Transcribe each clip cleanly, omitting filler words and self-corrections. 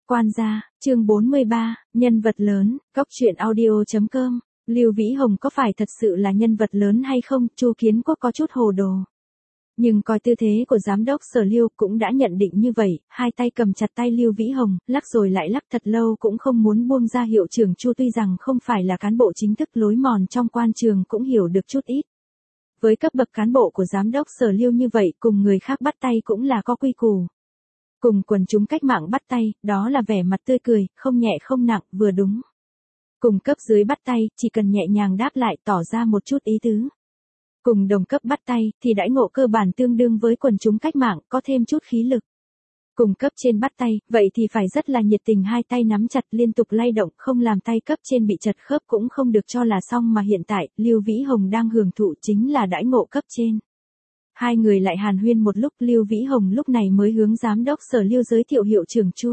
Quan gia, chương 43, nhân vật lớn, Cóc truyện audio.com. Lưu Vĩ Hồng có phải thật sự là nhân vật lớn hay không? Chu Kiến Quốc có chút hồ đồ. Nhưng coi tư thế của giám đốc Sở Lưu cũng đã nhận định như vậy, hai tay cầm chặt tay Lưu Vĩ Hồng, lắc rồi lại lắc thật lâu cũng không muốn buông ra. Hiệu trưởng Chu tuy rằng không phải là cán bộ chính thức, lối mòn trong quan trường cũng hiểu được chút ít. Với cấp bậc cán bộ của giám đốc Sở Lưu như vậy, cùng người khác bắt tay cũng là có quy củ. Cùng quần chúng cách mạng bắt tay, đó là vẻ mặt tươi cười, không nhẹ không nặng, vừa đúng. Cùng cấp dưới bắt tay, chỉ cần nhẹ nhàng đáp lại, tỏ ra một chút ý tứ. Cùng đồng cấp bắt tay, thì đãi ngộ cơ bản tương đương với quần chúng cách mạng, có thêm chút khí lực. Cùng cấp trên bắt tay, vậy thì phải rất là nhiệt tình, hai tay nắm chặt liên tục lay động, không làm tay cấp trên bị chật khớp cũng không được cho là xong. Mà hiện tại, Lưu Vĩ Hồng đang hưởng thụ chính là đãi ngộ cấp trên. Hai người lại hàn huyên một lúc, Lưu Vĩ Hồng lúc này mới hướng giám đốc Sở Lưu giới thiệu hiệu trưởng Chu.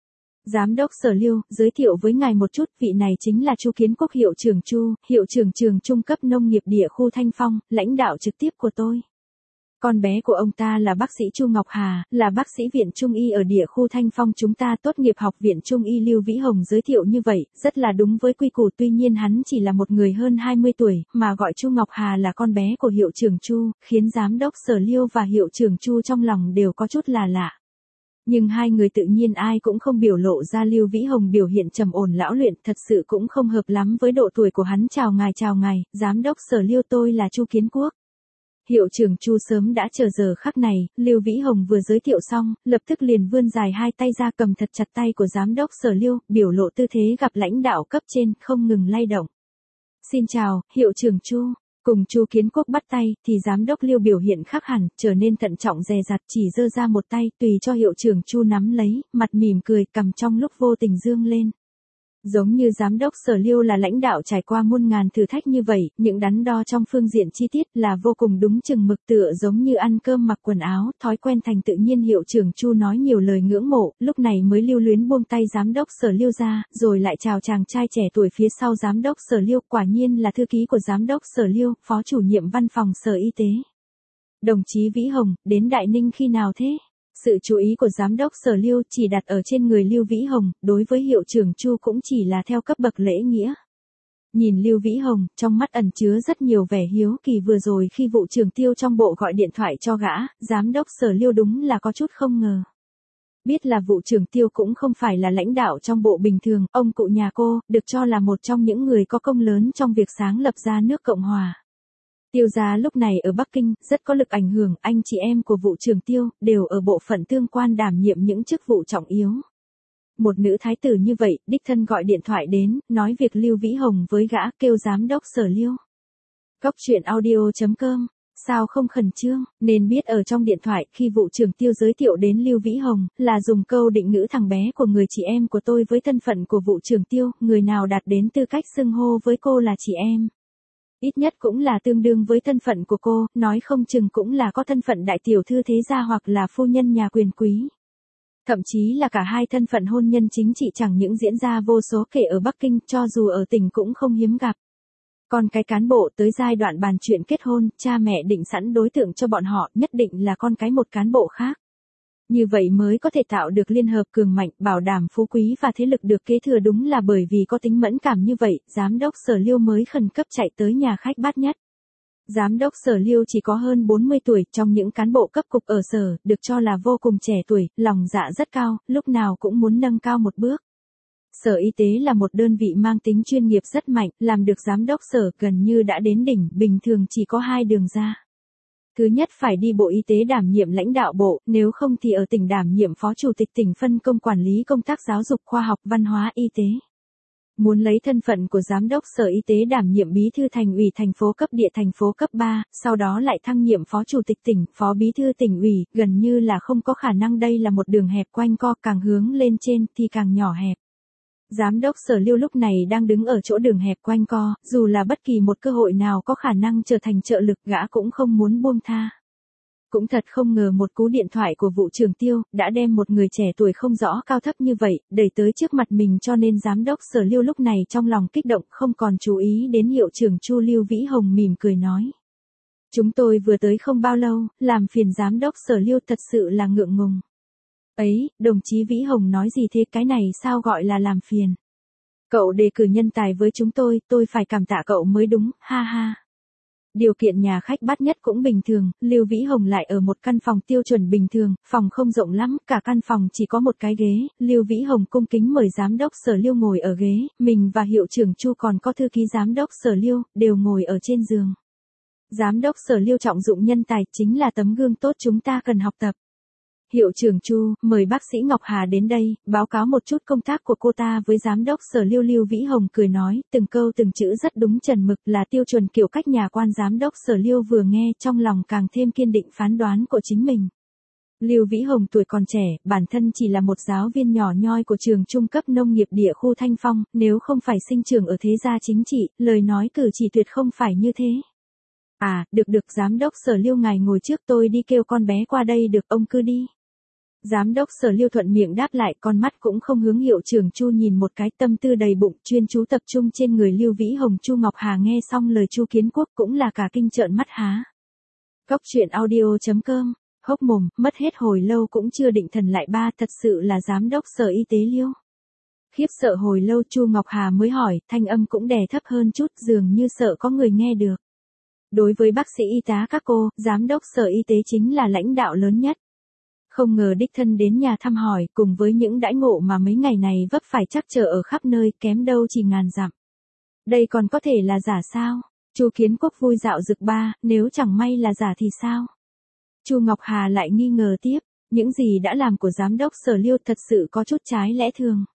Giám đốc Sở Lưu, giới thiệu với ngài một chút, vị này chính là Chu Kiến Quốc, hiệu trưởng Chu, hiệu trưởng trường trung cấp nông nghiệp địa khu Thanh Phong, lãnh đạo trực tiếp của tôi. Con bé của ông ta là bác sĩ Chu Ngọc Hà, là bác sĩ viện Trung y ở địa khu Thanh Phong chúng ta, tốt nghiệp học viện Trung y. Lưu Vĩ Hồng giới thiệu như vậy, rất là đúng với quy củ, tuy nhiên hắn chỉ là một người hơn 20 tuổi, mà gọi Chu Ngọc Hà là con bé của hiệu trưởng Chu, khiến giám đốc Sở Lưu và hiệu trưởng Chu trong lòng đều có chút là lạ. Nhưng hai người tự nhiên ai cũng không biểu lộ ra. Lưu Vĩ Hồng biểu hiện trầm ổn lão luyện, thật sự cũng không hợp lắm với độ tuổi của hắn. Chào ngài, giám đốc Sở Lưu, tôi là Chu Kiến Quốc. Hiệu trưởng Chu sớm đã chờ giờ khắc này, Lưu Vĩ Hồng vừa giới thiệu xong, lập tức liền vươn dài hai tay ra cầm thật chặt tay của giám đốc Sở Lưu, biểu lộ tư thế gặp lãnh đạo cấp trên, không ngừng lay động. Xin chào, hiệu trưởng Chu. Cùng Chu Kiến Quốc bắt tay, thì giám đốc Lưu biểu hiện khác hẳn, trở nên thận trọng dè dặt, chỉ giơ ra một tay, tùy cho hiệu trưởng Chu nắm lấy, mặt mỉm cười, cầm trong lúc vô tình dương lên. Giống như giám đốc Sở Lưu là lãnh đạo trải qua muôn ngàn thử thách như vậy, những đắn đo trong phương diện chi tiết là vô cùng đúng chừng mực, tựa giống như ăn cơm mặc quần áo, thói quen thành tự nhiên. Hiệu trưởng Chu nói nhiều lời ngưỡng mộ, lúc này mới lưu luyến buông tay giám đốc Sở Lưu ra, rồi lại chào chàng trai trẻ tuổi phía sau giám đốc Sở Lưu, quả nhiên là thư ký của giám đốc Sở Lưu, phó chủ nhiệm văn phòng Sở Y tế. Đồng chí Vĩ Hồng, đến Đại Ninh khi nào thế? Sự chú ý của giám đốc Sở Lưu chỉ đặt ở trên người Lưu Vĩ Hồng, đối với hiệu trưởng Chu cũng chỉ là theo cấp bậc lễ nghĩa. Nhìn Lưu Vĩ Hồng, trong mắt ẩn chứa rất nhiều vẻ hiếu kỳ. Vừa rồi khi vụ trưởng Tiêu trong bộ gọi điện thoại cho gã, giám đốc Sở Lưu đúng là có chút không ngờ. Biết là vụ trưởng Tiêu cũng không phải là lãnh đạo trong bộ bình thường, ông cụ nhà cô, được cho là một trong những người có công lớn trong việc sáng lập ra nước Cộng Hòa. Tiêu gia lúc này ở Bắc Kinh, rất có lực ảnh hưởng, anh chị em của vụ trưởng Tiêu, đều ở bộ phận tương quan đảm nhiệm những chức vụ trọng yếu. Một nữ thái tử như vậy, đích thân gọi điện thoại đến, nói việc Lưu Vĩ Hồng với gã, kêu giám đốc Sở Lưu. Cóc truyện audio.com, sao không khẩn trương, nên biết ở trong điện thoại, khi vụ trưởng Tiêu giới thiệu đến Lưu Vĩ Hồng, là dùng câu định ngữ thằng bé của người chị em của tôi. Với thân phận của vụ trưởng Tiêu, người nào đạt đến tư cách xưng hô với cô là chị em, ít nhất cũng là tương đương với thân phận của cô, nói không chừng cũng là có thân phận đại tiểu thư thế gia hoặc là phu nhân nhà quyền quý. Thậm chí là cả hai thân phận hôn nhân chính trị chẳng những diễn ra vô số kể ở Bắc Kinh, cho dù ở tỉnh cũng không hiếm gặp. Còn cái cán bộ tới giai đoạn bàn chuyện kết hôn, cha mẹ định sẵn đối tượng cho bọn họ, nhất định là con cái một cán bộ khác. Như vậy mới có thể tạo được liên hợp cường mạnh, bảo đảm phú quý và thế lực được kế thừa. Đúng là bởi vì có tính mẫn cảm như vậy, giám đốc Sở Lưu mới khẩn cấp chạy tới nhà khách Bát Nhất. Giám đốc Sở Lưu chỉ có hơn 40 tuổi, trong những cán bộ cấp cục ở sở, được cho là vô cùng trẻ tuổi, lòng dạ rất cao, lúc nào cũng muốn nâng cao một bước. Sở Y tế là một đơn vị mang tính chuyên nghiệp rất mạnh, làm được giám đốc sở gần như đã đến đỉnh, bình thường chỉ có hai đường ra. Thứ nhất phải đi Bộ Y tế đảm nhiệm lãnh đạo bộ, nếu không thì ở tỉnh đảm nhiệm phó chủ tịch tỉnh phân công quản lý công tác giáo dục, khoa học, văn hóa, y tế. Muốn lấy thân phận của giám đốc Sở Y tế đảm nhiệm bí thư thành ủy thành phố cấp địa thành phố cấp 3, sau đó lại thăng nhiệm phó chủ tịch tỉnh, phó bí thư tỉnh ủy, gần như là không có khả năng. Đây là một đường hẹp quanh co, càng hướng lên trên thì càng nhỏ hẹp. Giám đốc Sở Lưu lúc này đang đứng ở chỗ đường hẹp quanh co, dù là bất kỳ một cơ hội nào có khả năng trở thành trợ lực, gã cũng không muốn buông tha. Cũng thật không ngờ một cú điện thoại của vụ trưởng Tiêu, đã đem một người trẻ tuổi không rõ cao thấp như vậy, đẩy tới trước mặt mình, cho nên giám đốc Sở Lưu lúc này trong lòng kích động, không còn chú ý đến hiệu trưởng Chu. Lưu Vĩ Hồng mỉm cười nói. Chúng tôi vừa tới không bao lâu, làm phiền giám đốc Sở Lưu, thật sự là ngượng ngùng. Ấy, đồng chí Vĩ Hồng nói gì thế, cái này sao gọi là làm phiền. Cậu đề cử nhân tài với chúng tôi phải cảm tạ cậu mới đúng, ha ha. Điều kiện nhà khách bắt nhất cũng bình thường, Lưu Vĩ Hồng lại ở một căn phòng tiêu chuẩn bình thường, phòng không rộng lắm, cả căn phòng chỉ có một cái ghế, Lưu Vĩ Hồng cung kính mời giám đốc Sở Lưu ngồi ở ghế, mình và hiệu trưởng Chu còn có thư ký giám đốc Sở Lưu, đều ngồi ở trên giường. Giám đốc Sở Lưu trọng dụng nhân tài chính là tấm gương tốt chúng ta cần học tập. Hiệu trưởng Chu, mời bác sĩ Ngọc Hà đến đây, báo cáo một chút công tác của cô ta với giám đốc Sở Lưu. Lưu Vĩ Hồng cười nói, từng câu từng chữ rất đúng chuẩn mực, là tiêu chuẩn kiểu cách nhà quan. Giám đốc Sở Lưu vừa nghe trong lòng càng thêm kiên định phán đoán của chính mình. Lưu Vĩ Hồng tuổi còn trẻ, bản thân chỉ là một giáo viên nhỏ nhoi của trường trung cấp nông nghiệp địa khu Thanh Phong, nếu không phải sinh trưởng ở thế gia chính trị, lời nói cử chỉ tuyệt không phải như thế. À, được giám đốc Sở Lưu ngài ngồi trước, tôi đi kêu con bé qua đây, được ông cứ đi. Giám đốc Sở Lưu thuận miệng đáp lại, con mắt cũng không hướng hiệu trưởng Chu nhìn một cái, tâm tư đầy bụng, chuyên chú tập trung trên người Lưu Vĩ Hồng. Chu Ngọc Hà nghe xong lời Chu Kiến Quốc cũng là cả kinh trợn mắt há. Cóc truyện audio.com, hốc mồm, mất hết hồi lâu cũng chưa định thần lại, ba thật sự là giám đốc Sở Y tế Lưu. Khiếp sợ hồi lâu Chu Ngọc Hà mới hỏi, thanh âm cũng đè thấp hơn chút, dường như sợ có người nghe được. Đối với bác sĩ y tá các cô, giám đốc Sở Y tế chính là lãnh đạo lớn nhất. Không ngờ đích thân đến nhà thăm hỏi, cùng với những đãi ngộ mà mấy ngày này vấp phải trắc trở ở khắp nơi, kém đâu chỉ ngàn dặm. Đây còn có thể là giả sao? Chu Kiến Quốc vui dạo rực ba, nếu chẳng may là giả thì sao? Chu Ngọc Hà lại nghi ngờ tiếp, những gì đã làm của giám đốc Sở Lưu thật sự có chút trái lẽ thường.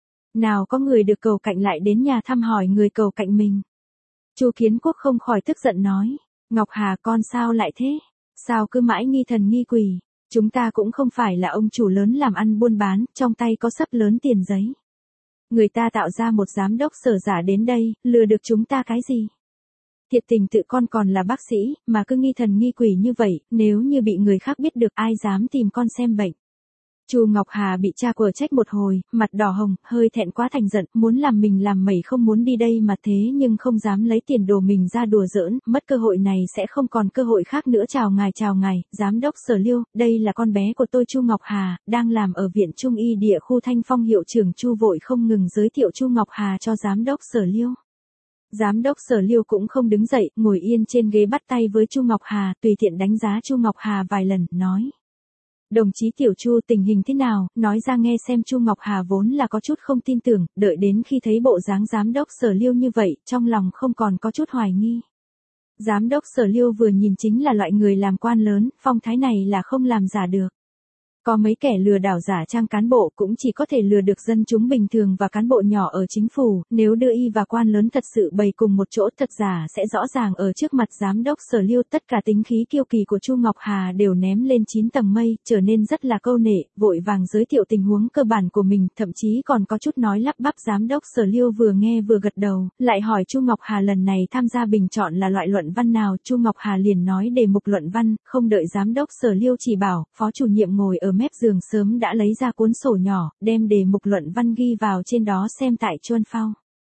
Nào có người được cầu cạnh lại đến nhà thăm hỏi người cầu cạnh mình. Chu Kiến Quốc không khỏi tức giận nói, Ngọc Hà con sao lại thế? Sao cứ mãi nghi thần nghi quỷ? Chúng ta cũng không phải là ông chủ lớn làm ăn buôn bán, trong tay có sấp lớn tiền giấy. Người ta tạo ra một giám đốc Sở giả đến đây, lừa được chúng ta cái gì? Thiệt tình tự con còn là bác sĩ, mà cứ nghi thần nghi quỷ như vậy, nếu như bị người khác biết được ai dám tìm con xem bệnh. Chu Ngọc Hà bị cha quở trách một hồi, mặt đỏ hồng, hơi thẹn quá thành giận, muốn làm mình làm mẩy không muốn đi đây mà thế nhưng không dám lấy tiền đồ mình ra đùa giỡn, mất cơ hội này sẽ không còn cơ hội khác nữa. Chào ngài, giám đốc Sở Lưu, đây là con bé của tôi Chu Ngọc Hà, đang làm ở viện Trung y địa khu Thanh Phong. Hiệu trưởng Chu vội không ngừng giới thiệu Chu Ngọc Hà cho giám đốc Sở Lưu. Giám đốc Sở Lưu cũng không đứng dậy, ngồi yên trên ghế bắt tay với Chu Ngọc Hà, tùy tiện đánh giá Chu Ngọc Hà vài lần, nói. Đồng chí Tiểu Chu, tình hình thế nào, nói ra nghe xem. Chu Ngọc Hà vốn là có chút không tin tưởng, đợi đến khi thấy bộ dáng giám đốc Sở Lưu như vậy, trong lòng không còn có chút hoài nghi. Giám đốc Sở Lưu vừa nhìn chính là loại người làm quan lớn, phong thái này là không làm giả được. Có mấy kẻ lừa đảo giả trang cán bộ cũng chỉ có thể lừa được dân chúng bình thường và cán bộ nhỏ ở chính phủ, nếu đưa y và quan lớn thật sự bày cùng một chỗ, thật giả sẽ rõ ràng ở trước mặt giám đốc Sở Lưu. Tất cả tính khí kiêu kỳ của Chu Ngọc Hà đều ném lên 9 tầng mây, trở nên rất là câu nệ, vội vàng giới thiệu tình huống cơ bản của mình, thậm chí còn có chút nói lắp bắp. Giám đốc Sở Lưu vừa nghe vừa gật đầu, lại hỏi Chu Ngọc Hà lần này tham gia bình chọn là loại luận văn nào. Chu Ngọc Hà liền nói đề mục luận văn, không đợi giám đốc Sở Lưu chỉ bảo, phó chủ nhiệm ngồi ở mép giường sớm đã lấy ra cuốn sổ nhỏ, đem đề mục luận văn ghi vào trên đó xem tại Chuan Phao.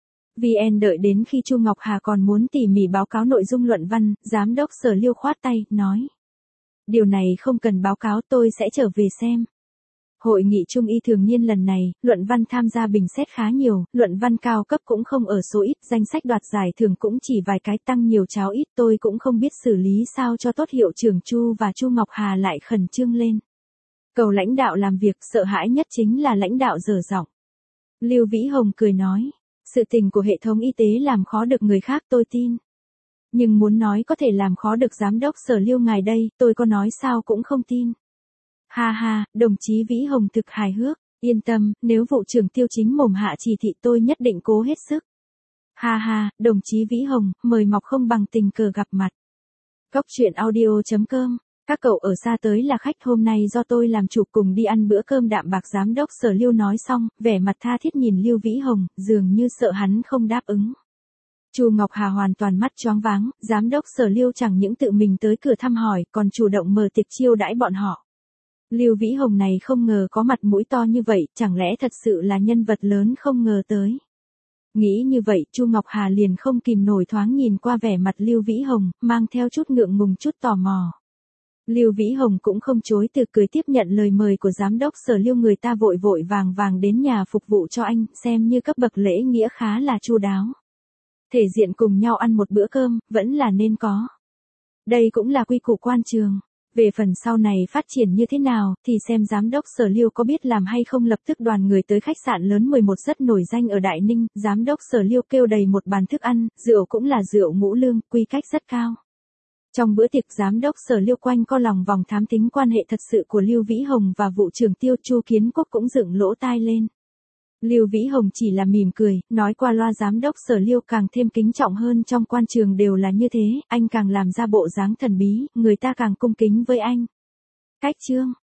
VN. Đợi đến khi Chu Ngọc Hà còn muốn tỉ mỉ báo cáo nội dung luận văn, giám đốc Sở Lưu khoát tay, nói. Điều này không cần báo cáo, tôi sẽ trở về xem. Hội nghị Trung y thường niên lần này, luận văn tham gia bình xét khá nhiều, luận văn cao cấp cũng không ở số ít, danh sách đoạt giải thưởng cũng chỉ vài cái, tăng nhiều cháo ít, tôi cũng không biết xử lý sao cho tốt. Hiệu trưởng Chu và Chu Ngọc Hà lại khẩn trương lên. Cầu lãnh đạo làm việc, sợ hãi nhất chính là lãnh đạo dở giọng. Lưu Vĩ Hồng cười nói, sự tình của hệ thống y tế làm khó được người khác tôi tin. Nhưng muốn nói có thể làm khó được giám đốc Sở Lưu ngài đây, tôi có nói sao cũng không tin. Ha ha, đồng chí Vĩ Hồng thực hài hước, yên tâm, nếu vụ trưởng Tiêu chính mồm hạ chỉ thị tôi nhất định cố hết sức. Ha ha, đồng chí Vĩ Hồng, mời mọc không bằng tình cờ gặp mặt. Cóc truyện audio.com, các cậu ở xa tới là khách, hôm nay do tôi làm chủ, cùng đi ăn bữa cơm đạm bạc. Giám đốc Sở Lưu nói xong, vẻ mặt tha thiết nhìn Lưu Vĩ Hồng, dường như sợ hắn không đáp ứng. Chu Ngọc Hà hoàn toàn mắt choáng váng, giám đốc Sở Lưu chẳng những tự mình tới cửa thăm hỏi, còn chủ động mở tiệc chiêu đãi bọn họ. Lưu Vĩ Hồng này không ngờ có mặt mũi to như vậy, chẳng lẽ thật sự là nhân vật lớn không ngờ tới. Nghĩ như vậy, Chu Ngọc Hà liền không kìm nổi thoáng nhìn qua vẻ mặt Lưu Vĩ Hồng, mang theo chút ngượng ngùng chút tò mò. Lưu Vĩ Hồng cũng không chối từ, cười tiếp nhận lời mời của giám đốc Sở Lưu, người ta vội vội vàng vàng đến nhà phục vụ cho anh, xem như cấp bậc lễ nghĩa khá là chu đáo. Thể diện cùng nhau ăn một bữa cơm, vẫn là nên có. Đây cũng là quy củ quan trường. Về phần sau này phát triển như thế nào, thì xem giám đốc Sở Lưu có biết làm hay không. Lập tức đoàn người tới khách sạn lớn 11 rất nổi danh ở Đại Ninh, giám đốc Sở Lưu kêu đầy một bàn thức ăn, rượu cũng là rượu ngũ lương, quy cách rất cao. Trong bữa tiệc, giám đốc Sở Lưu quanh co lòng vòng thám thính quan hệ thật sự của Lưu Vĩ Hồng và vụ trưởng Tiêu. Chu Kiến Quốc cũng dựng lỗ tai lên. Lưu Vĩ Hồng chỉ là mỉm cười, nói qua loa. Giám đốc Sở Lưu càng thêm kính trọng hơn, trong quan trường đều là như thế, anh càng làm ra bộ dáng thần bí, người ta càng cung kính với anh. Cách chương